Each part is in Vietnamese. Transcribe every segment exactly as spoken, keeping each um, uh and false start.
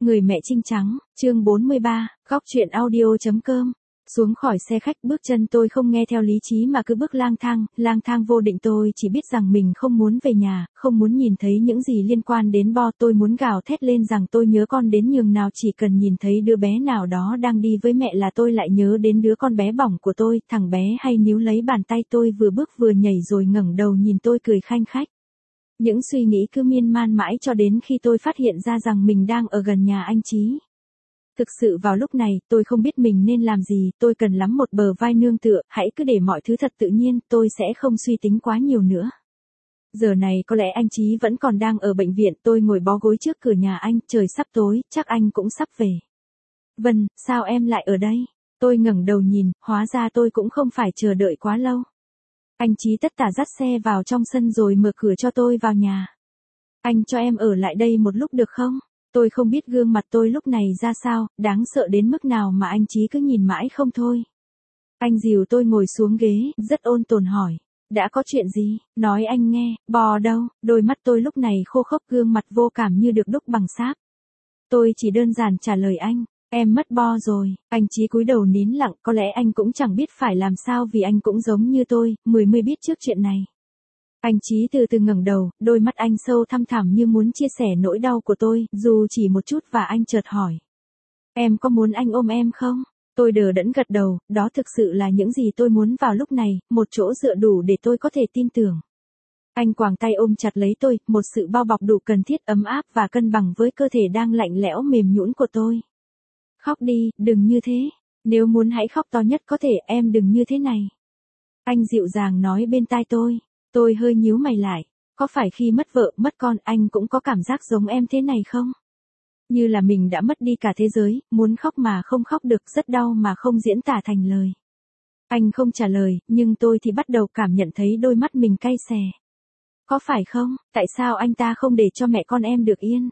Người mẹ trinh trắng, chương bốn mươi ba, góc truyện audio.com. Xuống khỏi xe khách, bước chân tôi không nghe theo lý trí mà cứ bước lang thang, lang thang vô định. Tôi chỉ biết rằng mình không muốn về nhà, không muốn nhìn thấy những gì liên quan đến Bo. Tôi muốn gào thét lên rằng tôi nhớ con đến nhường nào, chỉ cần nhìn thấy đứa bé nào đó đang đi với mẹ là tôi lại nhớ đến đứa con bé bỏng của tôi. Thằng bé hay níu lấy bàn tay tôi vừa bước vừa nhảy rồi ngẩng đầu nhìn tôi cười khanh khách. Những suy nghĩ cứ miên man mãi cho đến khi tôi phát hiện ra rằng mình đang ở gần nhà anh Chí. Thực sự vào lúc này, tôi không biết mình nên làm gì, tôi cần lắm một bờ vai nương tựa, hãy cứ để mọi thứ thật tự nhiên, tôi sẽ không suy tính quá nhiều nữa. Giờ này có lẽ anh Chí vẫn còn đang ở bệnh viện, tôi ngồi bó gối trước cửa nhà anh, trời sắp tối, chắc anh cũng sắp về. Vân, sao em lại ở đây? Tôi ngẩng đầu nhìn, hóa ra tôi cũng không phải chờ đợi quá lâu. Anh Chí tất tả dắt xe vào trong sân rồi mở cửa cho tôi vào nhà. Anh cho em ở lại đây một lúc được không? Tôi không biết gương mặt tôi lúc này ra sao, đáng sợ đến mức nào mà anh Chí cứ nhìn mãi không thôi. Anh dìu tôi ngồi xuống ghế, rất ôn tồn hỏi. Đã có chuyện gì? Nói anh nghe. Bò đâu? Đôi mắt tôi lúc này khô khốc, gương mặt vô cảm như được đúc bằng sáp. Tôi chỉ đơn giản trả lời anh. Em mất Bo rồi. Anh Chí cúi đầu nín lặng, có lẽ anh cũng chẳng biết phải làm sao vì anh cũng giống như tôi, mười mươi biết trước chuyện này. Anh Chí từ từ ngẩng đầu, đôi mắt anh sâu thăm thẳm như muốn chia sẻ nỗi đau của tôi, dù chỉ một chút, và anh chợt hỏi. Em có muốn anh ôm em không? Tôi đờ đẫn gật đầu, đó thực sự là những gì tôi muốn vào lúc này, một chỗ dựa đủ để tôi có thể tin tưởng. Anh quàng tay ôm chặt lấy tôi, một sự bao bọc đủ cần thiết, ấm áp và cân bằng với cơ thể đang lạnh lẽo mềm nhũn của tôi. Khóc đi, đừng như thế. Nếu muốn hãy khóc to nhất có thể, em đừng như thế này. Anh dịu dàng nói bên tai tôi. Tôi hơi nhíu mày lại. Có phải khi mất vợ, mất con, anh cũng có cảm giác giống em thế này không? Như là mình đã mất đi cả thế giới, muốn khóc mà không khóc được, rất đau mà không diễn tả thành lời. Anh không trả lời, nhưng tôi thì bắt đầu cảm nhận thấy đôi mắt mình cay xè. Có phải không? Tại sao anh ta không để cho mẹ con em được yên?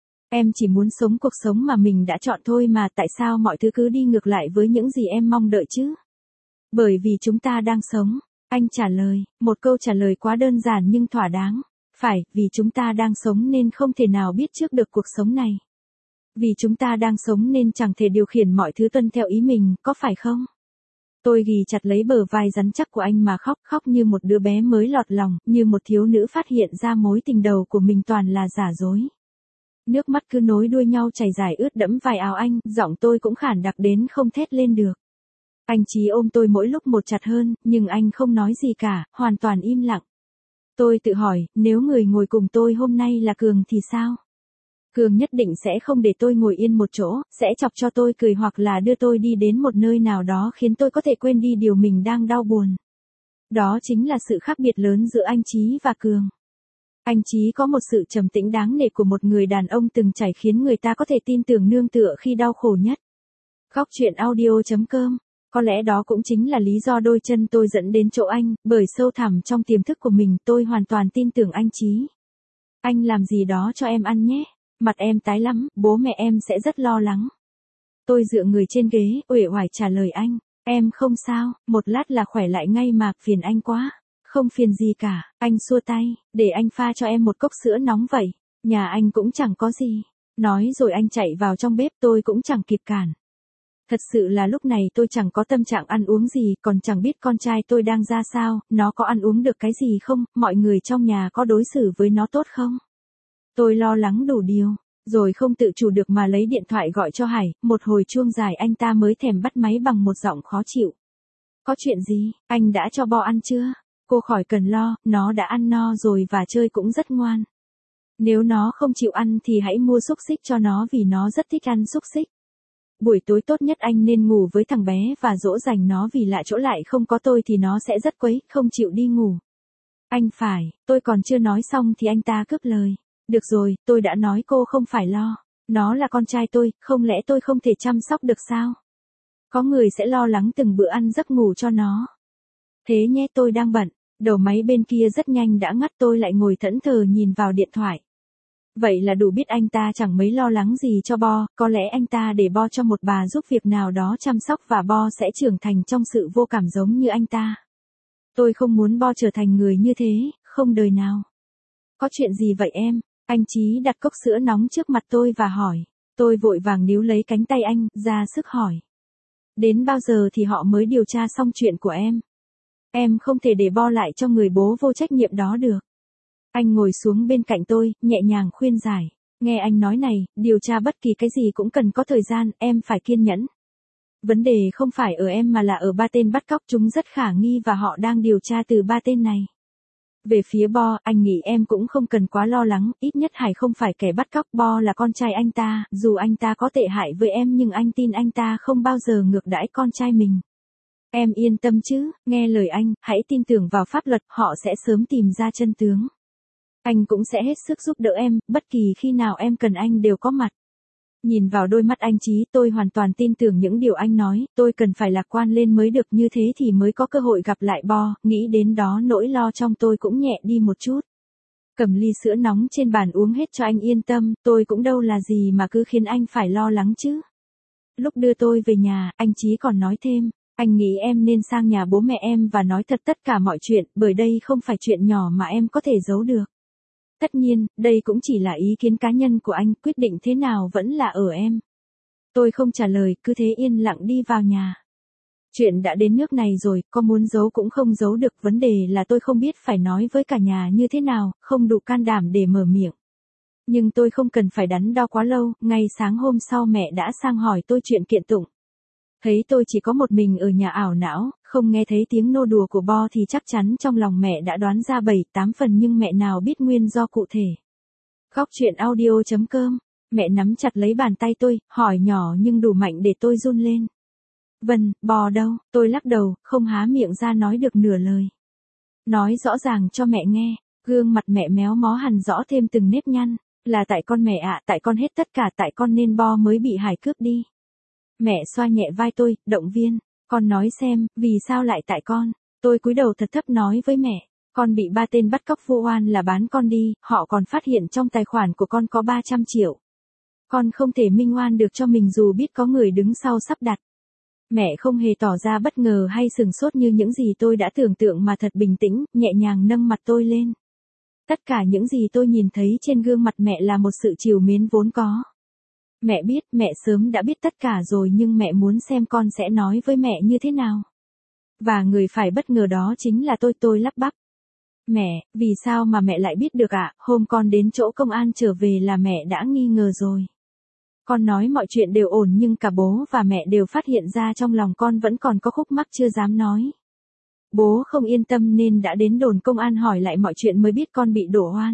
Em chỉ muốn sống cuộc sống mà mình đã chọn thôi mà, tại sao mọi thứ cứ đi ngược lại với những gì em mong đợi chứ? Bởi vì chúng ta đang sống. Anh trả lời, một câu trả lời quá đơn giản nhưng thỏa đáng. Phải, vì chúng ta đang sống nên không thể nào biết trước được cuộc sống này. Vì chúng ta đang sống nên chẳng thể điều khiển mọi thứ tuân theo ý mình, có phải không? Tôi ghì chặt lấy bờ vai rắn chắc của anh mà khóc, khóc như một đứa bé mới lọt lòng, như một thiếu nữ phát hiện ra mối tình đầu của mình toàn là giả dối. Nước mắt cứ nối đuôi nhau chảy dài ướt đẫm vài áo anh, giọng tôi cũng khản đặc đến không thét lên được. Anh Chí ôm tôi mỗi lúc một chặt hơn, nhưng anh không nói gì cả, hoàn toàn im lặng. Tôi tự hỏi, nếu người ngồi cùng tôi hôm nay là Cường thì sao? Cường nhất định sẽ không để tôi ngồi yên một chỗ, sẽ chọc cho tôi cười hoặc là đưa tôi đi đến một nơi nào đó khiến tôi có thể quên đi điều mình đang đau buồn. Đó chính là sự khác biệt lớn giữa anh Chí và Cường. Anh Chí có một sự trầm tĩnh đáng nể của một người đàn ông từng trải khiến người ta có thể tin tưởng nương tựa khi đau khổ nhất. Góc truyện audio.com. Có lẽ đó cũng chính là lý do đôi chân tôi dẫn đến chỗ anh, bởi sâu thẳm trong tiềm thức của mình tôi hoàn toàn tin tưởng anh Chí. Anh làm gì đó cho em ăn nhé. Mặt em tái lắm, bố mẹ em sẽ rất lo lắng. Tôi dựa người trên ghế, uể oải trả lời anh. Em không sao, một lát là khỏe lại ngay mà, phiền anh quá. Không phiền gì cả, anh xua tay, để anh pha cho em một cốc sữa nóng vậy. Nhà anh cũng chẳng có gì. Nói rồi anh chạy vào trong bếp, tôi cũng chẳng kịp cản. Thật sự là lúc này tôi chẳng có tâm trạng ăn uống gì, còn chẳng biết con trai tôi đang ra sao, nó có ăn uống được cái gì không, mọi người trong nhà có đối xử với nó tốt không. Tôi lo lắng đủ điều, rồi không tự chủ được mà lấy điện thoại gọi cho Hải, một hồi chuông dài anh ta mới thèm bắt máy bằng một giọng khó chịu. Có chuyện gì, anh đã cho Bo ăn chưa? Cô khỏi cần lo, nó đã ăn no rồi và chơi cũng rất ngoan. Nếu nó không chịu ăn thì hãy mua xúc xích cho nó vì nó rất thích ăn xúc xích. Buổi tối tốt nhất anh nên ngủ với thằng bé và dỗ dành nó vì lạ chỗ lại không có tôi thì nó sẽ rất quấy, không chịu đi ngủ. Anh phải, tôi còn chưa nói xong thì anh ta cướp lời. Được rồi, tôi đã nói cô không phải lo. Nó là con trai tôi, không lẽ tôi không thể chăm sóc được sao? Có người sẽ lo lắng từng bữa ăn giấc ngủ cho nó. Thế nhé, tôi đang bận. Đầu máy bên kia rất nhanh đã ngắt, tôi lại ngồi thẫn thờ nhìn vào điện thoại. Vậy là đủ biết anh ta chẳng mấy lo lắng gì cho Bo, có lẽ anh ta để Bo cho một bà giúp việc nào đó chăm sóc và Bo sẽ trưởng thành trong sự vô cảm giống như anh ta. Tôi không muốn Bo trở thành người như thế, không đời nào. Có chuyện gì vậy em? Anh Chí đặt cốc sữa nóng trước mặt tôi và hỏi. Tôi vội vàng níu lấy cánh tay anh, ra sức hỏi. Đến bao giờ thì họ mới điều tra xong chuyện của em? Em không thể để bo lại cho người bố vô trách nhiệm đó được. Anh ngồi xuống bên cạnh tôi, nhẹ nhàng khuyên giải. Nghe anh nói này, điều tra bất kỳ cái gì cũng cần có thời gian, em phải kiên nhẫn. Vấn đề không phải ở em mà là ở ba tên bắt cóc, chúng rất khả nghi và họ đang điều tra từ ba tên này. Về phía Bo, anh nghĩ em cũng không cần quá lo lắng, ít nhất Hải không phải kẻ bắt cóc, Bo là con trai anh ta, dù anh ta có tệ hại với em nhưng anh tin anh ta không bao giờ ngược đãi con trai mình. Em yên tâm chứ, nghe lời anh, hãy tin tưởng vào pháp luật, họ sẽ sớm tìm ra chân tướng. Anh cũng sẽ hết sức giúp đỡ em, bất kỳ khi nào em cần anh đều có mặt. Nhìn vào đôi mắt anh Chí, tôi hoàn toàn tin tưởng những điều anh nói, tôi cần phải lạc quan lên mới được, như thế thì mới có cơ hội gặp lại Bo, nghĩ đến đó nỗi lo trong tôi cũng nhẹ đi một chút. Cầm ly sữa nóng trên bàn uống hết cho anh yên tâm, tôi cũng đâu là gì mà cứ khiến anh phải lo lắng chứ. Lúc đưa tôi về nhà, anh Chí còn nói thêm, anh nghĩ em nên sang nhà bố mẹ em và nói thật tất cả mọi chuyện, bởi đây không phải chuyện nhỏ mà em có thể giấu được. Tất nhiên, đây cũng chỉ là ý kiến cá nhân của anh, quyết định thế nào vẫn là ở em. Tôi không trả lời, cứ thế yên lặng đi vào nhà. Chuyện đã đến nước này rồi, có muốn giấu cũng không giấu được, vấn đề là tôi không biết phải nói với cả nhà như thế nào, không đủ can đảm để mở miệng. Nhưng tôi không cần phải đắn đo quá lâu, ngay sáng hôm sau mẹ đã sang hỏi tôi chuyện kiện tụng. Thấy tôi chỉ có một mình ở nhà ảo não, không nghe thấy tiếng nô đùa của Bo thì chắc chắn trong lòng mẹ đã đoán ra bảy tám phần nhưng mẹ nào biết nguyên do cụ thể. Góc truyện audio chấm com, mẹ nắm chặt lấy bàn tay tôi, hỏi nhỏ nhưng đủ mạnh để tôi run lên. Vân, Bo đâu? Tôi lắc đầu, không há miệng ra nói được nửa lời. Nói rõ ràng cho mẹ nghe, gương mặt mẹ méo mó hằn rõ thêm từng nếp nhăn, là tại con mẹ ạ, tại con hết tất cả, tại con nên Bo mới bị Hải cướp đi. Mẹ xoa nhẹ vai tôi, động viên, con nói xem, vì sao lại tại con? Tôi cúi đầu thật thấp nói với mẹ, con bị ba tên bắt cóc vu oan là bán con đi, họ còn phát hiện trong tài khoản của con có ba trăm triệu. Con không thể minh oan được cho mình dù biết có người đứng sau sắp đặt. Mẹ không hề tỏ ra bất ngờ hay sừng sốt như những gì tôi đã tưởng tượng mà thật bình tĩnh, nhẹ nhàng nâng mặt tôi lên. Tất cả những gì tôi nhìn thấy trên gương mặt mẹ là một sự trìu mến vốn có. Mẹ biết, mẹ sớm đã biết tất cả rồi nhưng mẹ muốn xem con sẽ nói với mẹ như thế nào. Và người phải bất ngờ đó chính là tôi, tôi lắp bắp. Mẹ, vì sao mà mẹ lại biết được ạ? Hôm con đến chỗ công an trở về là mẹ đã nghi ngờ rồi. Con nói mọi chuyện đều ổn nhưng cả bố và mẹ đều phát hiện ra trong lòng con vẫn còn có khúc mắc chưa dám nói. Bố không yên tâm nên đã đến đồn công an hỏi lại mọi chuyện mới biết con bị đổ oan.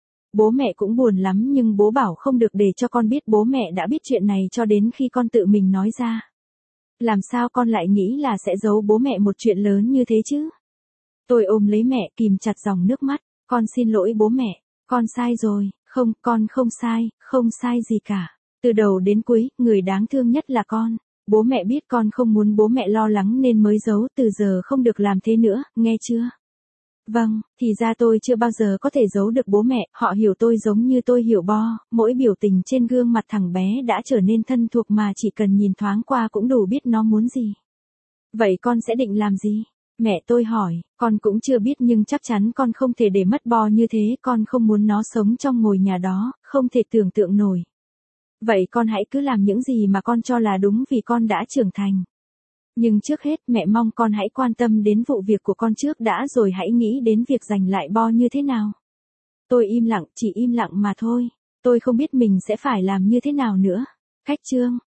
Bố mẹ cũng buồn lắm nhưng bố bảo không được để cho con biết, bố mẹ đã biết chuyện này cho đến khi con tự mình nói ra. Làm sao con lại nghĩ là sẽ giấu bố mẹ một chuyện lớn như thế chứ? Tôi ôm lấy mẹ kìm chặt dòng nước mắt, con xin lỗi bố mẹ, con sai rồi, không, con không sai, không sai gì cả. Từ đầu đến cuối, người đáng thương nhất là con. Bố mẹ biết con không muốn bố mẹ lo lắng nên mới giấu, từ giờ không được làm thế nữa, nghe chưa? Vâng, thì ra tôi chưa bao giờ có thể giấu được bố mẹ, họ hiểu tôi giống như tôi hiểu Bo, mỗi biểu tình trên gương mặt thằng bé đã trở nên thân thuộc mà chỉ cần nhìn thoáng qua cũng đủ biết nó muốn gì. Vậy con sẽ định làm gì? Mẹ tôi hỏi, con cũng chưa biết nhưng chắc chắn con không thể để mất Bo như thế, con không muốn nó sống trong ngôi nhà đó, không thể tưởng tượng nổi. Vậy con hãy cứ làm những gì mà con cho là đúng vì con đã trưởng thành. Nhưng trước hết mẹ mong con hãy quan tâm đến vụ việc của con trước đã rồi hãy nghĩ đến việc giành lại Bo như thế nào. Tôi im lặng, chỉ im lặng mà thôi. Tôi không biết mình sẽ phải làm như thế nào nữa. Cách chương